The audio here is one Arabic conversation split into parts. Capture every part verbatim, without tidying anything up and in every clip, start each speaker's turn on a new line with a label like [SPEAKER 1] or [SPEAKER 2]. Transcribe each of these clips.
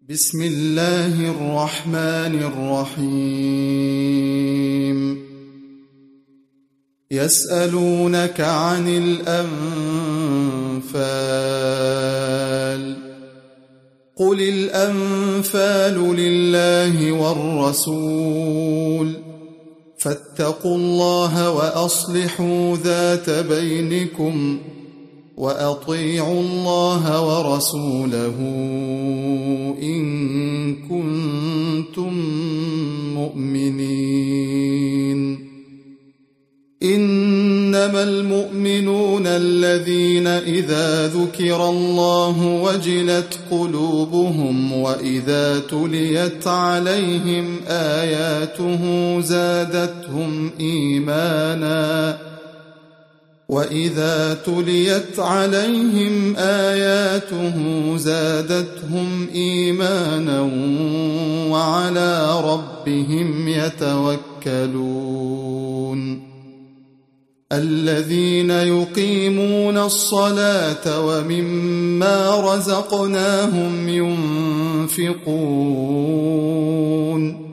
[SPEAKER 1] بسم الله الرحمن الرحيم يسألونك عن الأنفال قل الأنفال لله والرسول فاتقوا الله وأصلحوا ذات بينكم وأطيعوا الله ورسوله إن كنتم مؤمنين إنما المؤمنون الذين إذا ذكر الله وجلت قلوبهم وإذا تليت عليهم آياته زادتهم إيمانا وإذا تليت عليهم آياته زادتهم إيمانا وعلى ربهم يتوكلون الذين يقيمون الصلاة ومما رزقناهم ينفقون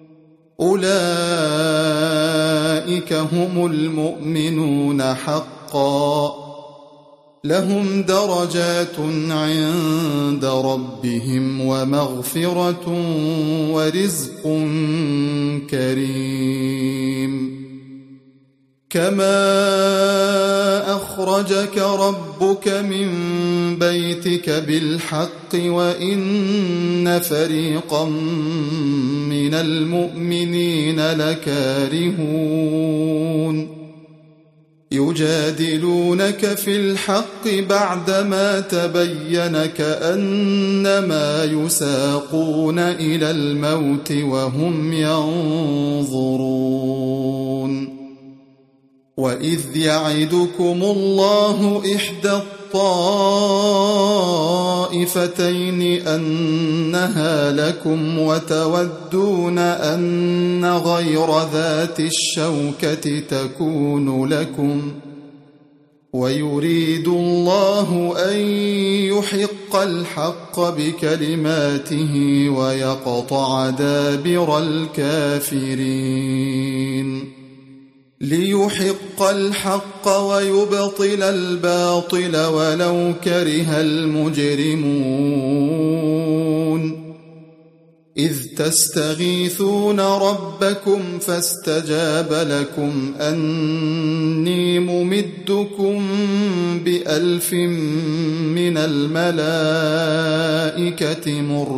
[SPEAKER 1] أولئك هم المؤمنون حقا لهم درجات عند ربهم ومغفرة ورزق كريم كما أخرجك ربك من بيتك بالحق وإن فريقا من المؤمنين لكارهون يجادلونك في الحق بعدما تبين كأنما يساقون إلى الموت وهم ينظرون وإذ يعدكم الله إحدى الطائفتين أنها لكم وتودون أن غير ذات الشوكة تكون لكم ويريد الله أن يحق الحق بكلماته ويقطع دابر الكافرين ليحق الحق ويبطل الباطل ولو كره المجرمون إذ تستغيثون ربكم فاستجاب لكم أني ممدكم بألف من الملائكة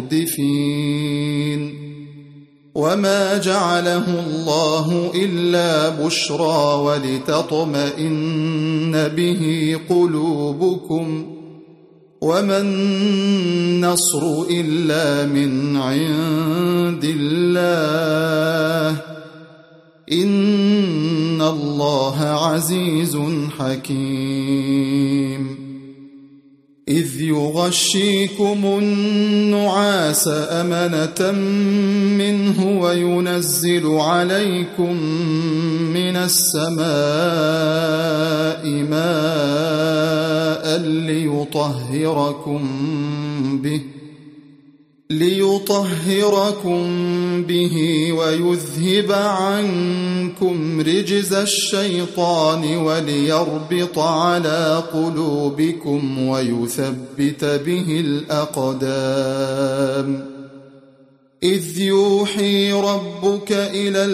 [SPEAKER 1] مردفين وما جعله الله إلا بشرى ولتطمئن به قلوبكم وما النصر إلا من عند الله إن الله عزيز حكيم إذ يغشيكم النعاس أمنة منه وينزل عليكم من السماء ماء ليطهركم به ليطهركم به ويذهب عنكم رجز الشيطان وليربط على قلوبكم ويثبت به الأقدام إذ يوحي ربك إلى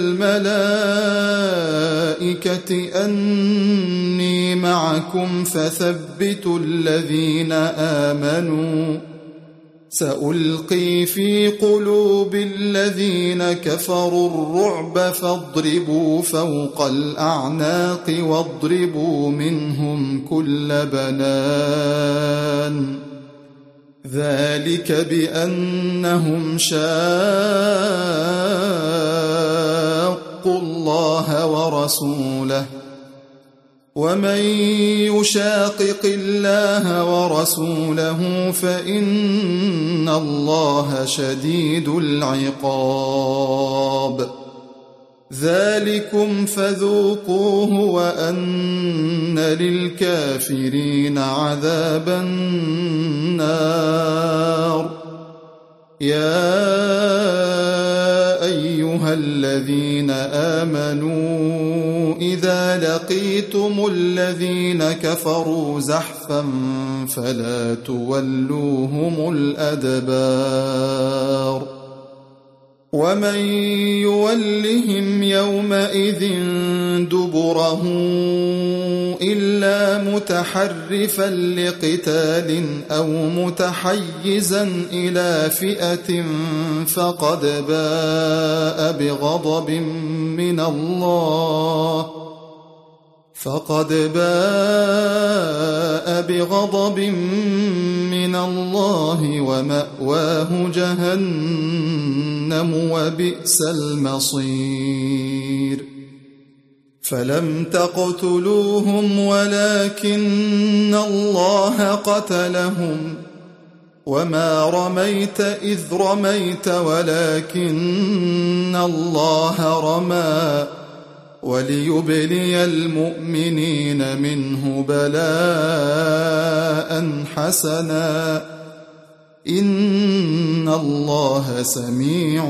[SPEAKER 1] الملائكة أني معكم فثبتوا الذين آمنوا سألقي في قلوب الذين كفروا الرعب فاضربوا فوق الأعناق واضربوا منهم كل بنان ذلك بأنهم شاقوا الله ورسوله ومن يشاقق الله ورسوله فإن الله شديد العقاب ذلكم فذوقوه وأن للكافرين عذاب النار يا أيها الذين آمنوا إذا لقيتم الذين كفروا زحفا فلا تولوهم الأدبار ومن يولهم يومئذ دبره إلا متحرفا لقتال أو متحيزا إلى فئة فقد باء بغضب من الله فقد باء بغضب من الله ومأواه جهنم وبئس المصير فلم تقتلوهم ولكن الله قتلهم وما رميت إذ رميت ولكن الله رمى وليبلي المؤمنين منه بلاء حسنا إن الله سميع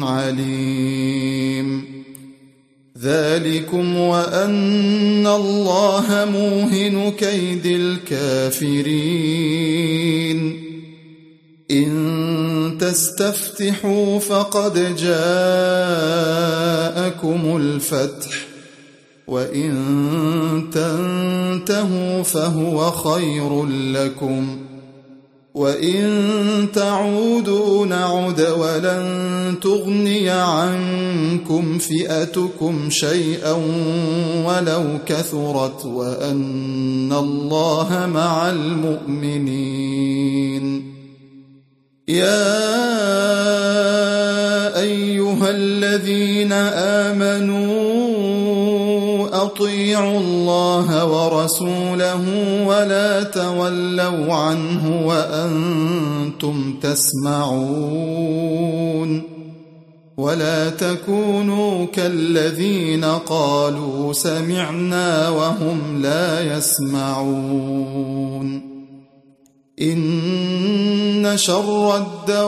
[SPEAKER 1] عليم ذلكم وأن الله موهن كيد الكافرين إن تستفتحوا فقد جاءكم الفتح وإن تنتهوا فهو خير لكم وإن تعودوا نعد ولن تغني عنكم فئتكم شيئا ولو كثرت وأن الله مع المؤمنين يا أيها الذين آمنوا أطيعوا الله ورسوله ولا تولوا عنه وأنتم تسمعون ولا تكونوا كالذين قالوا سمعنا وهم لا يسمعون إن شر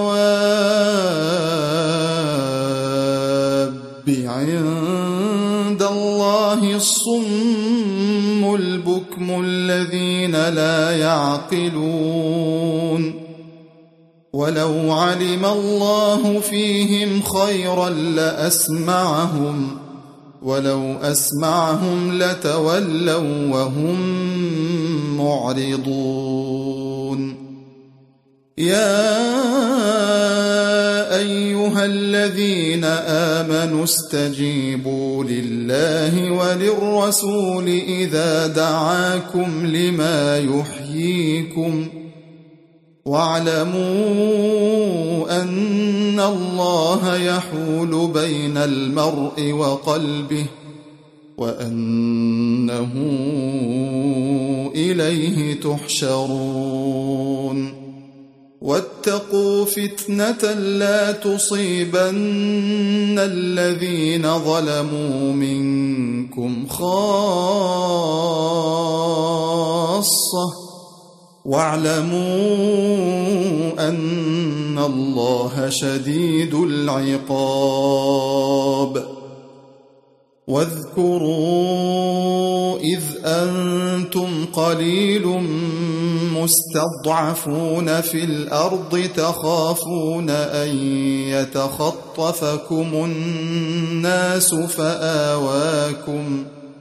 [SPEAKER 1] الدواب عند الله الصم البكم الذين لا يعقلون ولو علم الله فيهم خيرا لأسمعهم ولو أسمعهم لتولوا وهم معرضون يا أيها الذين آمنوا استجيبوا لله وللرسول إذا دعاكم لما يحييكم واعلموا أن الله يحول بين المرء وقلبه وأنه إليه تحشرون واتقوا فتنة لا تصيبن الذين ظلموا منكم خاصة واعلموا أن الله شديد العقاب واذكروا إذ أنتم قليل مستضعفون في الأرض تخافون أن يتخطفكم الناس فآواكم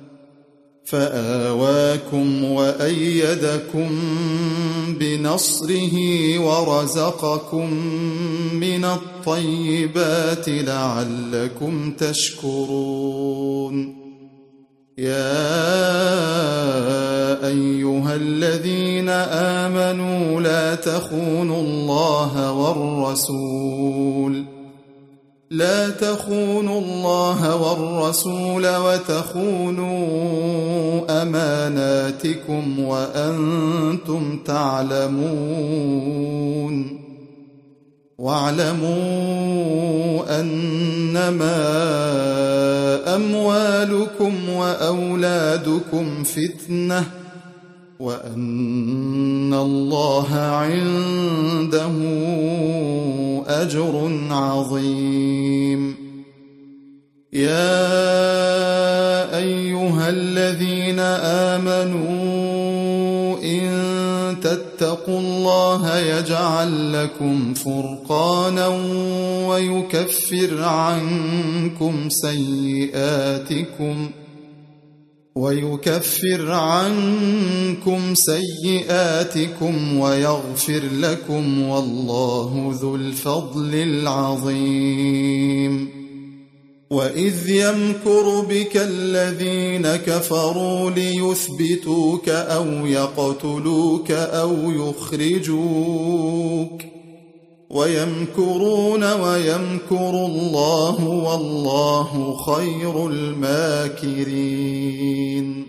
[SPEAKER 1] فآواكم وأيدكم بنصره ورزقكم من الطيبات لعلكم تشكرون يا أيها الذين آمنوا لا تخونوا الله والرسول لا تخونوا الله والرسول وتخونوا أماناتكم وأنتم تعلمون واعلموا أنما أموالكم وأولادكم فتنة وأن الله عنده أجر عظيم. يا أيها الذين آمنوا إن تتقوا الله يجعل لكم فرقانا ويكفر عنكم سيئاتكم ويكفر عنكم سيئاتكم ويغفر لكم والله ذو الفضل العظيم. وإذ يمكر بك الذين كفروا ليثبتوك أو يقتلوك أو يخرجوك ويمكرون ويمكر الله والله خير الماكرين.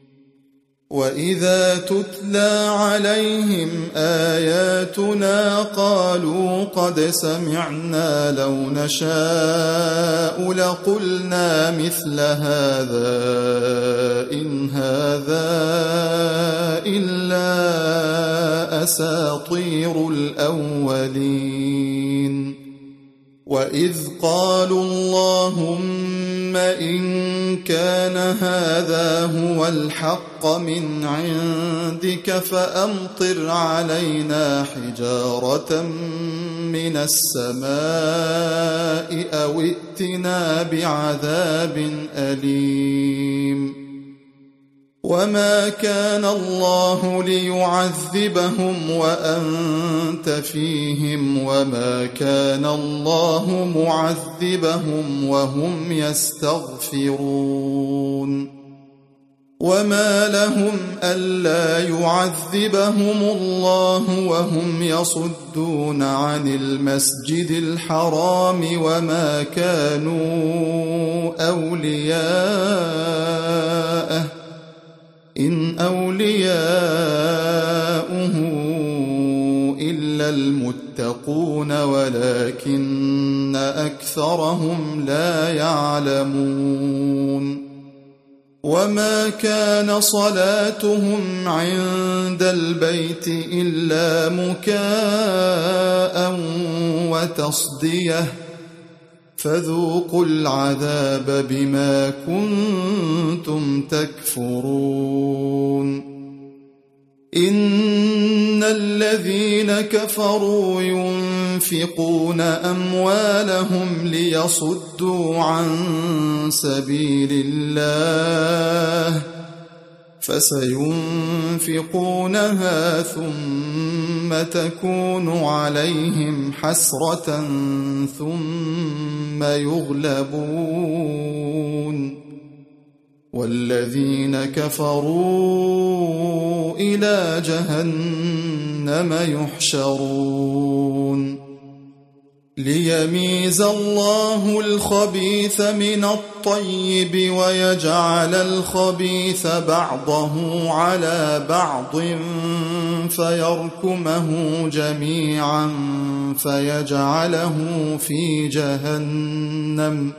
[SPEAKER 1] وإذا تتلى عليهم آياتنا قالوا قد سمعنا لو نشاء لقلنا مثل هذا إن هذا إلا أساطير الأولين. وإذ قالوا اللهم إن كان هذا هو الحق من عندك فأمطر علينا حجارة من السماء أو ائتنا بعذاب أليم. وما كان الله ليعذبهم وأنت فيهم وما كان الله معذبهم وهم يستغفرون. وما لهم ألا يعذبهم الله وهم يصدون عن المسجد الحرام وما كانوا أولياءه إن أولياؤه إلا المتقون ولكن أكثرهم لا يعلمون. وما كان صلاتهم عند البيت إلا مكاء وتصدية فذوقوا العذاب بما كنتم تكفرون. إن الذين كفروا ينفقون أموالهم ليصدوا عن سبيل الله فسينفقونها ثم تكون عليهم حسرة ثم يغلبون والذين كفروا إلى جهنم يحشرون. ليميز الله الخبيث من الطيب ويجعل الخبيث بعضه على بعض فيركمه جميعا فيجعله في جهنم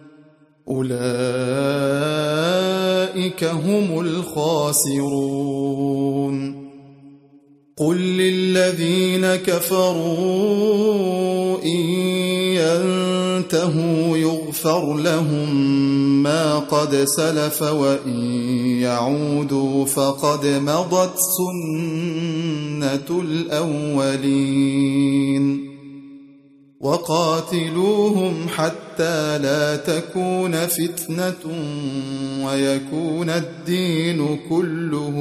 [SPEAKER 1] أولئك هم الخاسرون. قل للذين كفروا إن ينتهوا يغفر لهم ما قد سلف وإن يعودوا فقد مضت سنة الأولين. وقاتلوهم حتى لا تكون فتنة ويكون الدين كله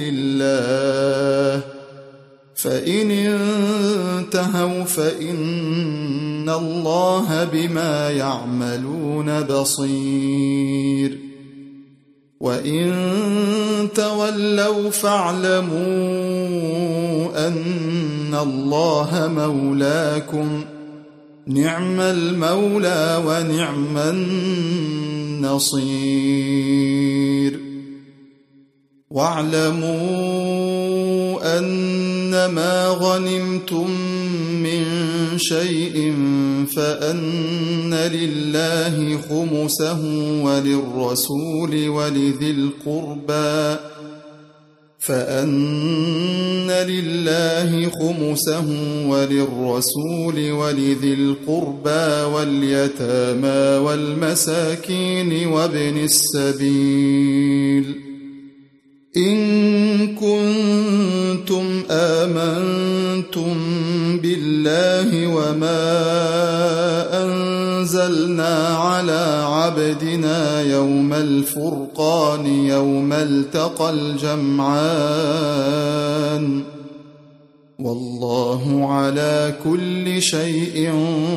[SPEAKER 1] لله فإن انتهوا فإن الله بما يعملون بصير. وإن تولوا فاعلموا أن الله مولاكم نعم المولى ونعم النصير. واعلموا أنما غنمتم من شيء فأن لله خمسه وللرسول ولذي القربى فأن لله خمسه وللرسول ولذي القربى واليتامى والمساكين وابن السبيل إن كنتم آمنتم بالله وما أنزلنا على عبدنا يوم الفرقان يوم التقى الجمعان والله على كل شيء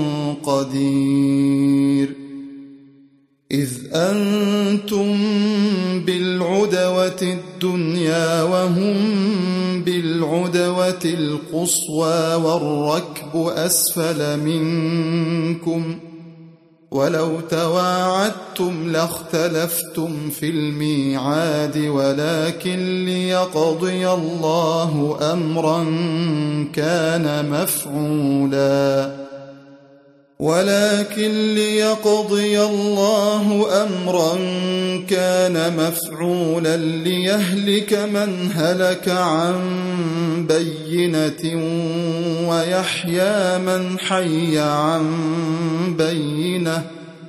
[SPEAKER 1] قدير إذ أنتم بالعدوة الدنيا وهم بالعدوة القصوى والركب أسفل منكم ولو تواعدتم لاختلفتم في الميعاد ولكن ليقضي الله أمرا كان مفعولا ولكن ليقضي الله أمرا كان مفعولا ليهلك من هلك عن بينة ويحيى من حي عن بينة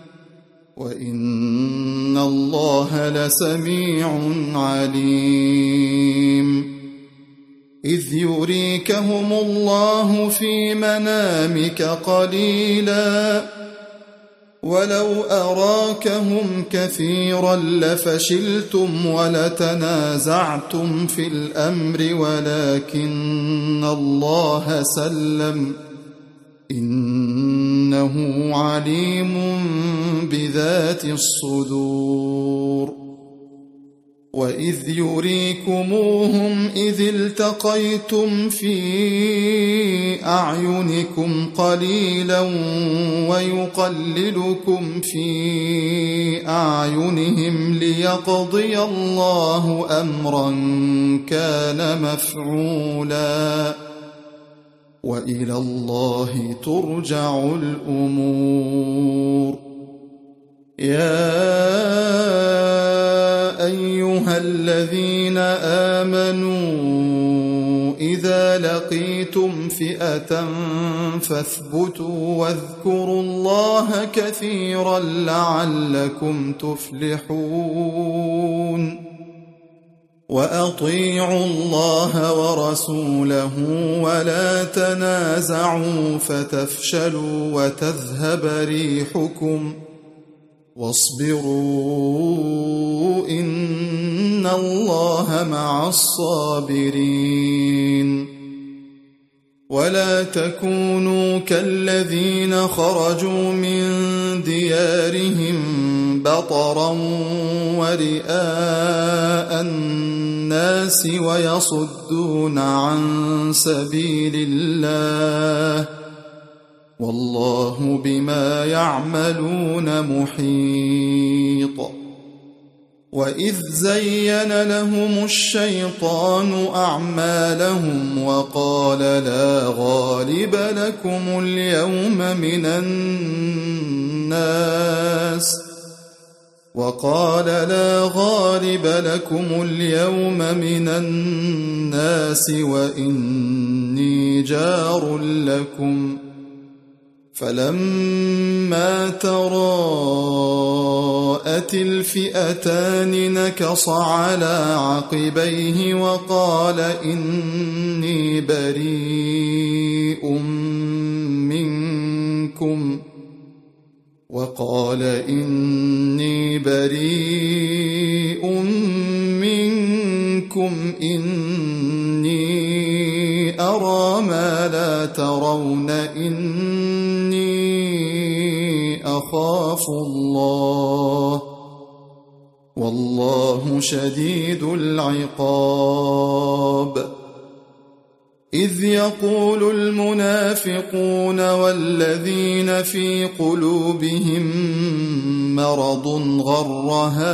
[SPEAKER 1] وإن الله لسميع عليم إذ يريكهم الله في منامك قليلا ولو أراكهم كثيرا لفشلتم ولتنازعتم في الأمر ولكن الله سلم إنه عليم بذات الصدور وإذ يريكموهم إذ التقيتم في أعينكم قليلا ويقللكم في أعينهم ليقضي الله أمرا كان مفعولا وإلى الله ترجع الأمور يا أيها الذين آمنوا إذا لقيتم فئة فاثبتوا واذكروا الله كثيرا لعلكم تفلحون وأطيعوا الله ورسوله ولا تنازعوا فتفشلوا وتذهب ريحكم واصبروا إن الله مع الصابرين ولا تكونوا كالذين خرجوا من ديارهم بطرا ورئاء الناس ويصدون عن سبيل الله والله بما يعملون محيط وإذ زين لهم الشيطان أعمالهم وقال لا غالب لكم اليوم من الناس وقال لا غالب لكم اليوم من الناس وإني جار لكم فلما تراءت الفئتان نكص على عقبيه وقال إني بريء منكم وقال إني بريء منكم إني أرى ما لا ترون إني أخاف الله والله شديد العقاب إذ يقول المنافقون والذين في قلوبهم مرض غر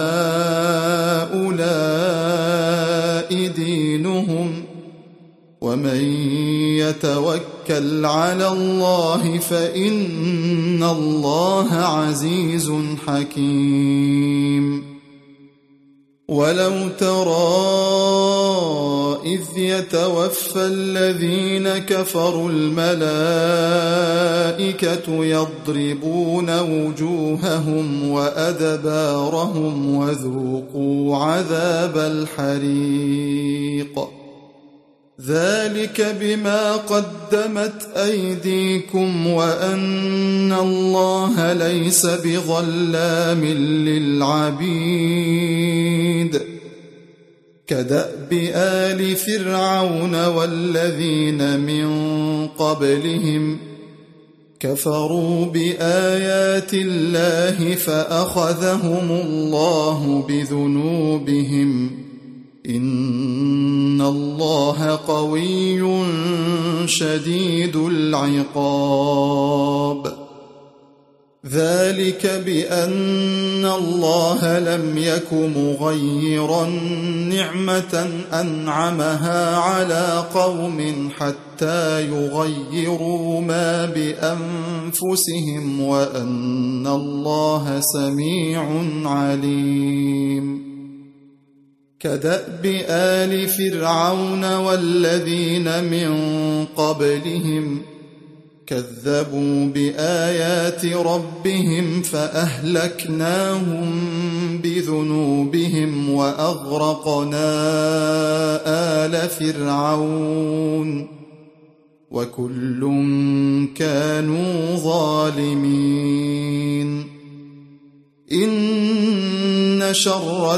[SPEAKER 1] هؤلاء دينهم ومن يتوكل على الله فإن الله عزيز حكيم ولو ترى إذ يتوفى الذين كفروا الملائكة يضربون وجوههم وأدبارهم وذوقوا عذاب الحريق ذلك بما قدمت أيديكم وأن الله ليس بظلام للعبيد كدأب آل فرعون والذين من قبلهم كفروا بآيات الله فأخذهم الله بذنوبهم إن الله قوي شديد العقاب ذلك بأن الله لم يك مغيرا نعمة أنعمها على قوم حتى يغيروا ما بأنفسهم وأن الله سميع عليم كدأب آل فرعون والذين من قبلهم كذبوا بآيات ربهم فأهلكناهم بذنوبهم وأغرقنا آل فرعون وكل كانوا ظالمين إن شر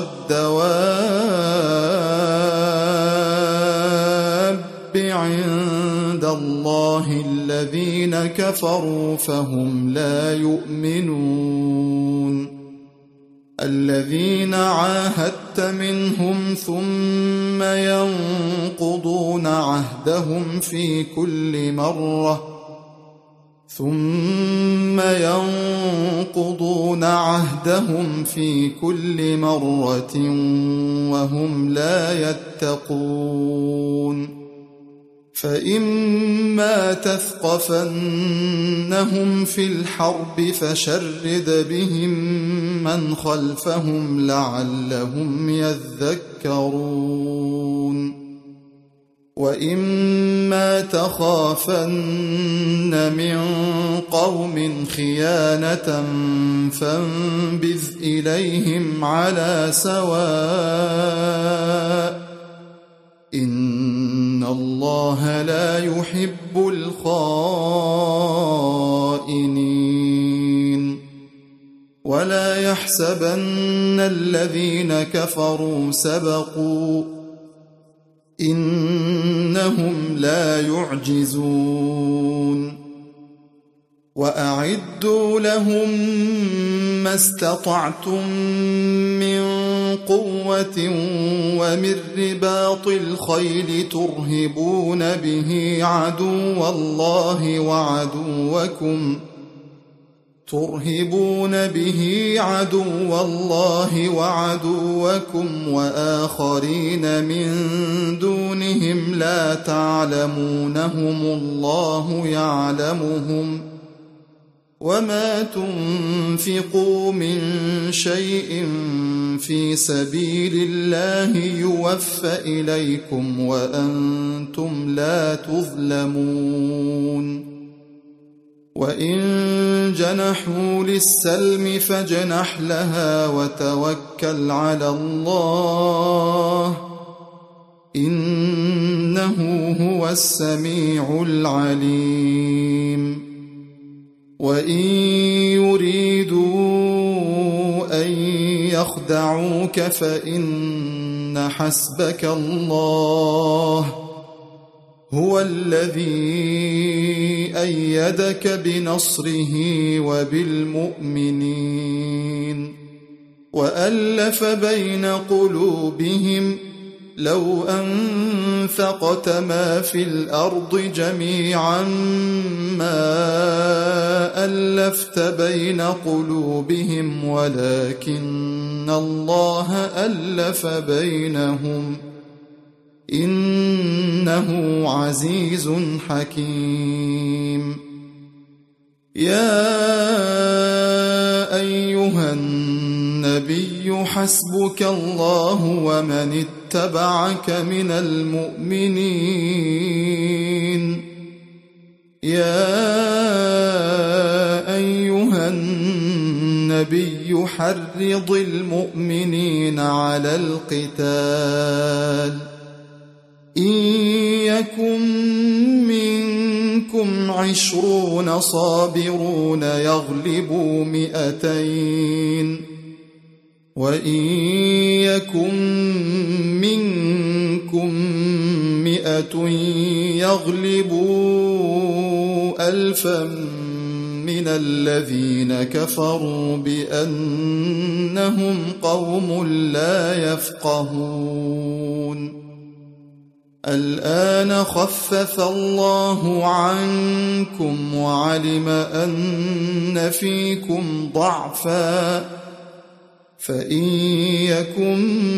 [SPEAKER 1] الدواب عند الله الذين كفروا فهم لا يؤمنون الذين عاهدت منهم ثم ينقضون عهدهم في كل مرة ثم ينقضون عهدهم في كل مرة وهم لا يتقون فإما تثقفنهم في الحرب فشرد بهم من خلفهم لعلهم يذكرون وإما تخافن من قوم خيانة فانبذ إليهم على سواء إن الله لا يحب الخائنين ولا يحسبن الذين كفروا سبقوا إنهم لا يعجزون وأعدوا لهم ما استطعتم من قوة ومن رباط الخيل ترهبون به عدو الله وعدوكم ترهبون به عدو الله وعدوكم وآخرين من دونهم لا تعلمونهم الله يعلمهم وما تنفقوا من شيء في سبيل الله يوفى إليكم وأنتم لا تظلمون وإن جنحوا للسلم فاجنح لها وتوكل على الله إنه هو السميع العليم وإن يريدوا أن يخدعوك فإن حسبك الله هو الذي أيدك بنصره وبالمؤمنين وألف بين قلوبهم لو أنفقت ما في الأرض جميعا ما ألفت بين قلوبهم ولكن الله ألف بينهم إنه عزيز حكيم يا أيها النبي النبي حسبك الله ومن اتبعك من المؤمنين يا أيها النبي حرض المؤمنين على القتال إن يكن منكم عشرون صابرون يغلبوا مئتين وإن يكن منكم مئة يغلبوا ألفا من الذين كفروا بأنهم قوم لا يفقهون الآن خفف الله عنكم وعلم أن فيكم ضعفا فإن يكن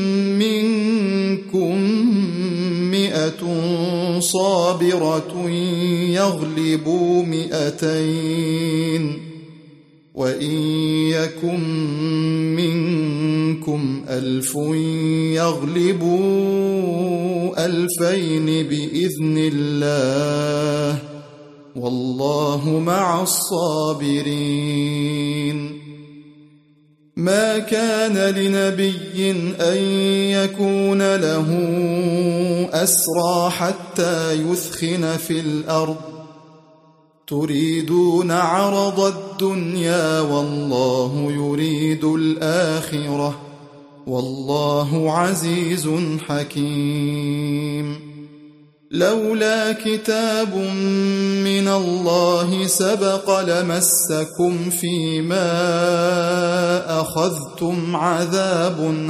[SPEAKER 1] منكم مئة صابرة يغلبوا مئتين وإن يكن منكم ألف يغلبوا ألفين بإذن الله والله مع الصابرين ما كان لنبي أن يكون له أسرى حتى يثخن في الأرض تريدون عرض الدنيا والله يريد الآخرة والله عزيز حكيم لولا كتاب من الله سبق لمسكم فيما أخذتم عذاب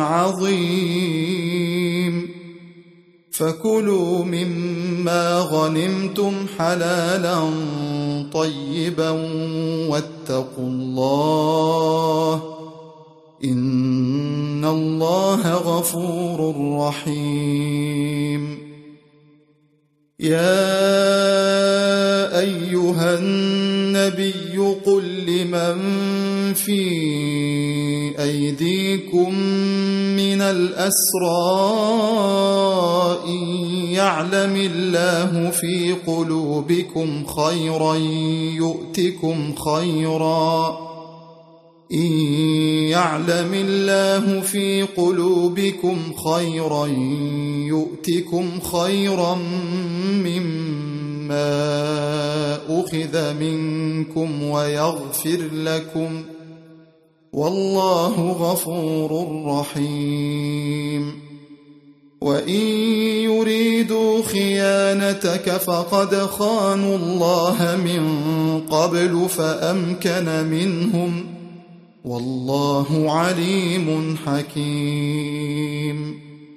[SPEAKER 1] عظيم فكلوا مما غنمتم حلالا طيبا واتقوا الله إن الله غفور رحيم يا أيها النبي قل لمن في أيديكم من الأسرى إن يعلم الله في قلوبكم خيرا يؤتكم خيرا إن يعلم الله في قلوبكم خيرا يؤتكم خيرا مما أخذ منكم ويغفر لكم والله غفور رحيم وإن يريدوا خيانتك فقد خانوا الله من قبل فأمكن منهم والله عليم حكيم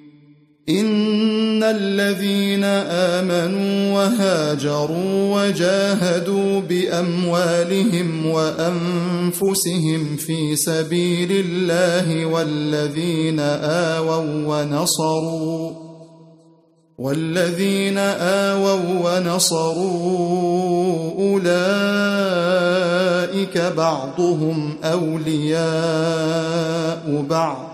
[SPEAKER 1] إن الذين آمنوا وهاجروا وجاهدوا بأموالهم وأنفسهم في سبيل الله والذين آووا ونصروا والذين آووا ونصروا أولئك بعضهم أولياء بعض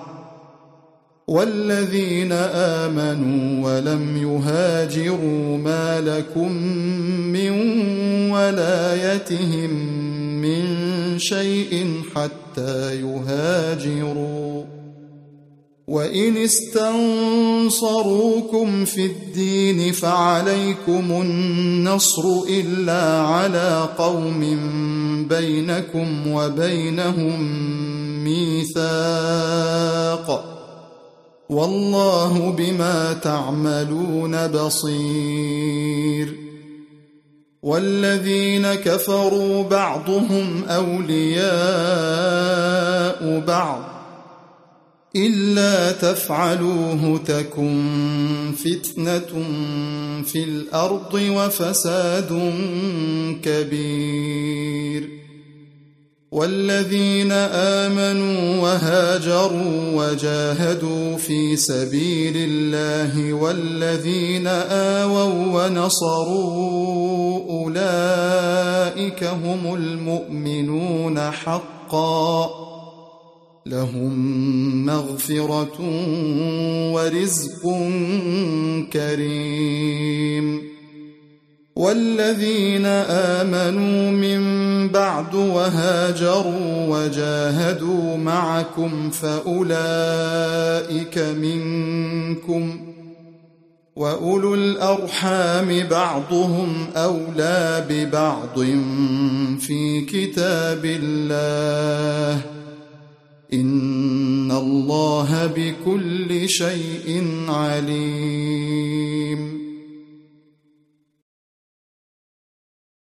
[SPEAKER 1] والذين آمنوا ولم يهاجروا ما لكم من ولايتهم من شيء حتى يهاجروا وإن استنصروكم في الدين فعليكم النصر إلا على قوم بينكم وبينهم ميثاق والله بما تعملون بصير والذين كفروا بعضهم أولياء بعض إلا تفعلوه تكن فتنة في الأرض وفساد كبير والذين آمنوا وهاجروا وجاهدوا في سبيل الله والذين آووا ونصروا أولئك هم المؤمنون حقا لهم مغفرة ورزق كريم. والذين آمنوا من بعد وهاجروا وجاهدوا معكم فأولئك منكم، وأولو الأرحام بعضهم أولى ببعض في كتاب الله، إن الله بكل شيء عليم.